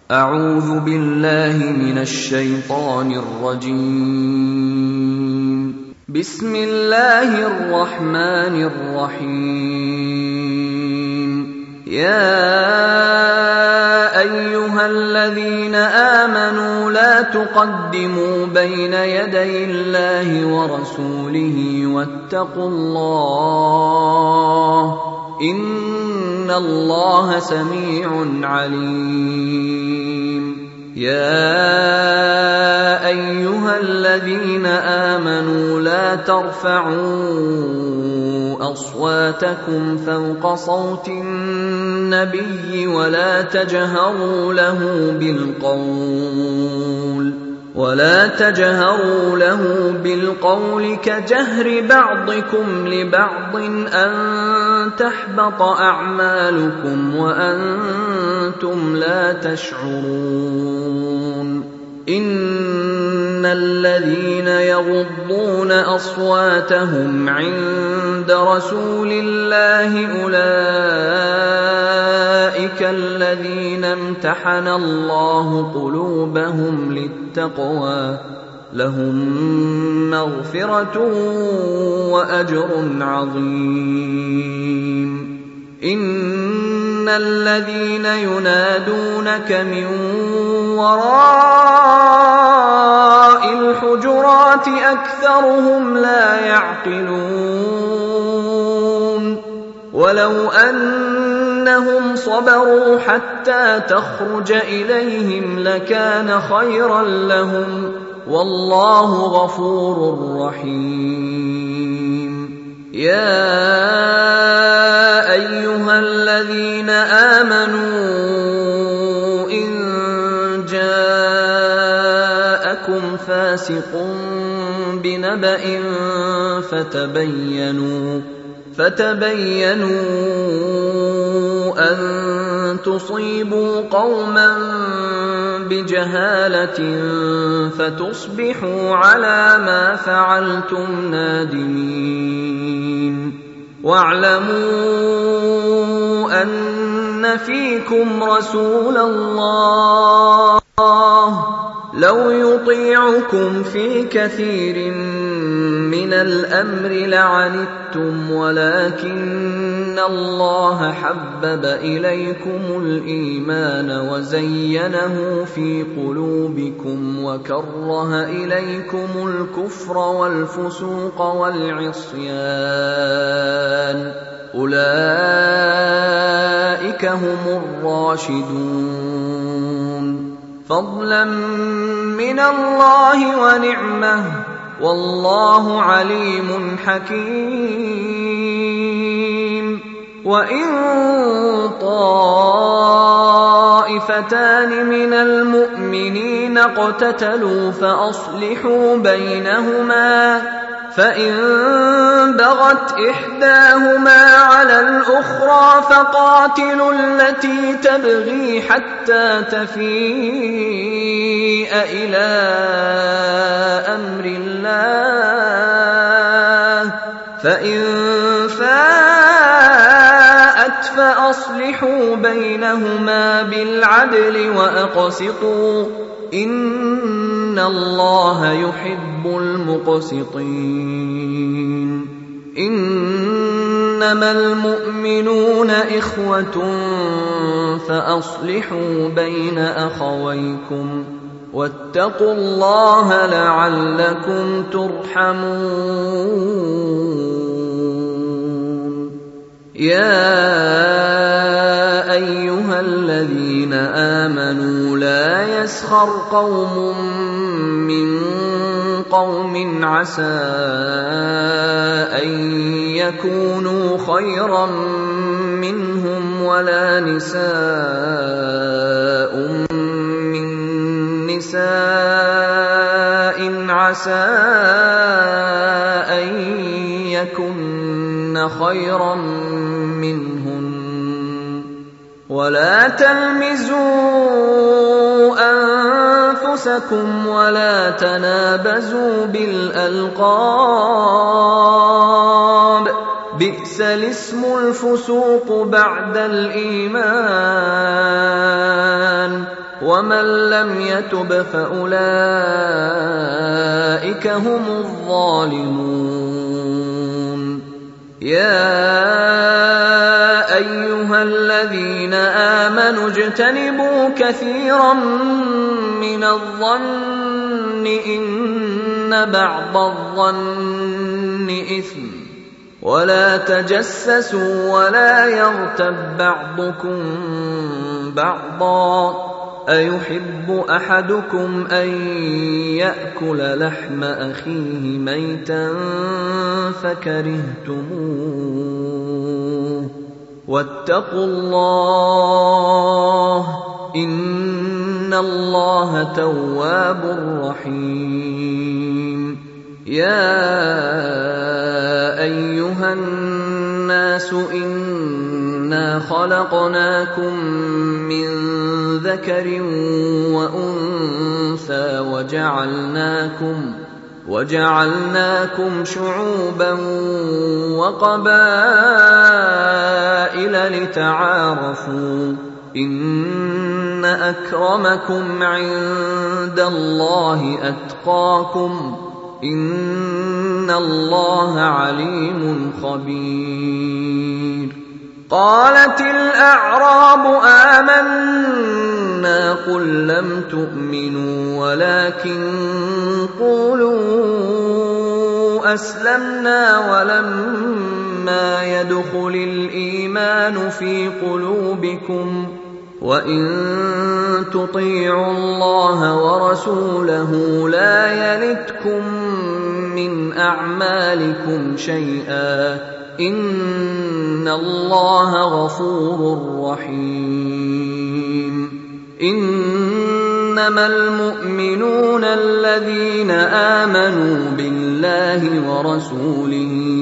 أعوذ بالله من الشيطان الرجيم. بسم الله الرحمن الرحيم. يا أيها الذين آمنوا لا تقدموا بين يدي الله ورسوله واتقوا الله إن الله سميع عليم. يا أيها الذين آمنوا لا ترفعوا أصواتكم فوق صوت النبي ولا تجهروا له بالقول كجهر بعضكم لبعض أن تحبط أعمالكم وأنتم لا تشعرون. إن الذين يغضون أصواتهم عند رسول الله أولئك الذين امتحن الله قلوبهم للتقوى لهم مغفرة وأجر عظيم. إن الذين ينادونك من وراء الحجرات أكثرهم لا يعقلون. ولو أنهم صبروا حتى تخرج إليهم لكان خيرا لهم والله غفور رحيم. يا أيها الذين آمنوا إن جاءكم فاسق بنبأ فتبينوا أن تصيبوا قوما بجهالة فتصبحوا على ما فعلتم نادمين. واعلموا أن فيكم رسول الله لو يطيعكم في كثير من الأمر لعنتم ولكن الله حبب إليكم الإيمان وزينه في قلوبكم وكره إليكم الكفر والفسوق والعصيان أولئك هم الراشدون فضلا من الله ونعمه والله عليم حكيم. وإن طائفتان من المؤمنين اقتتلوا فأصلحوا بينهما فإن بغت إحداهما على الأخرى فقاتلوا التي تبغي حتى تفيء إلى أمر الله فإن فاءت فأصلحوا بينهما بالعدل وأقسطوا إن الله يحب المقسطين. إنما المؤمنون إخوة فأصلحوا بين أخويكم واتقوا الله لعلكم ترحمون. يا أيها الذين آمنوا لا يسخر قوم من قوم عسى أن يكونوا خيرا منهم ولا نساء من نساء عسى أن يكن خيرا منهن ولا تلمزوا أنفسكم ولا تنابزوا بالألقاب بئس الاسم الفسوق بعد الإيمان ومن لم يتب فأولئك هم الظالمون. يا أيها الذين آمنوا اجتنبوا كثيرا من الظن إن بعض الظن إثم، ولا تجسسوا ولا يغتب بعضكم بعضا، أيحب أحدكم أن يأكل لحم أخيه ميتا فكرهتموه، واتقوا الله إن الله تواب رحيم. يا أيها الناس إنا خلقناكم من ذكر وأنثى وجعلناكم شعوبا وقبائل لتعارفوا، إن أكرمكم عند الله أتقاكم، إن الله عليم خبير. قالت الأعراب آمنا، قل لم تؤمنوا ولكن قولوا أسلمنا ولما يدخل الإيمان في قلوبكم، وإن تطيعوا الله ورسوله لا يلتكم من أعمالكم شيئا، إن الله غفور رحيم. إنما المؤمنون الذين آمنوا بالله ورسوله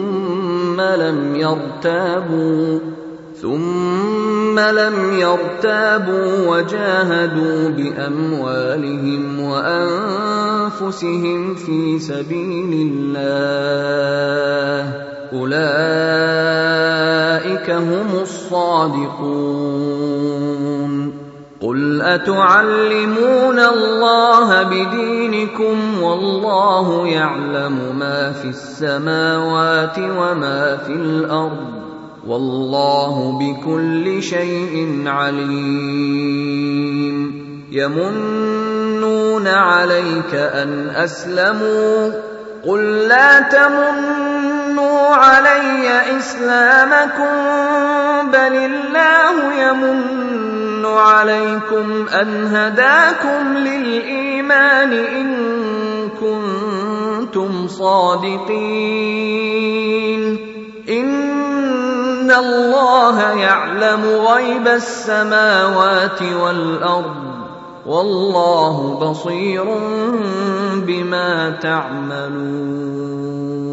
ثم لم يرتابوا وجاهدوا بأموالهم وأنفسهم في سبيل الله، أولئك هم الصادقون. قل أتعلمون الله بدينكم والله يعلم ما في السماوات وما في الأرض، والله بكل شيء عليم. يمنون عليك أن أسلموا، قل لا تمنوا علي إسلامكم، بل الله يمن عليكم أن هداكم للإيمان إن كنتم صادقين. إن الله يعلم غيب السماوات والأرض، والله بصير بما تعملون.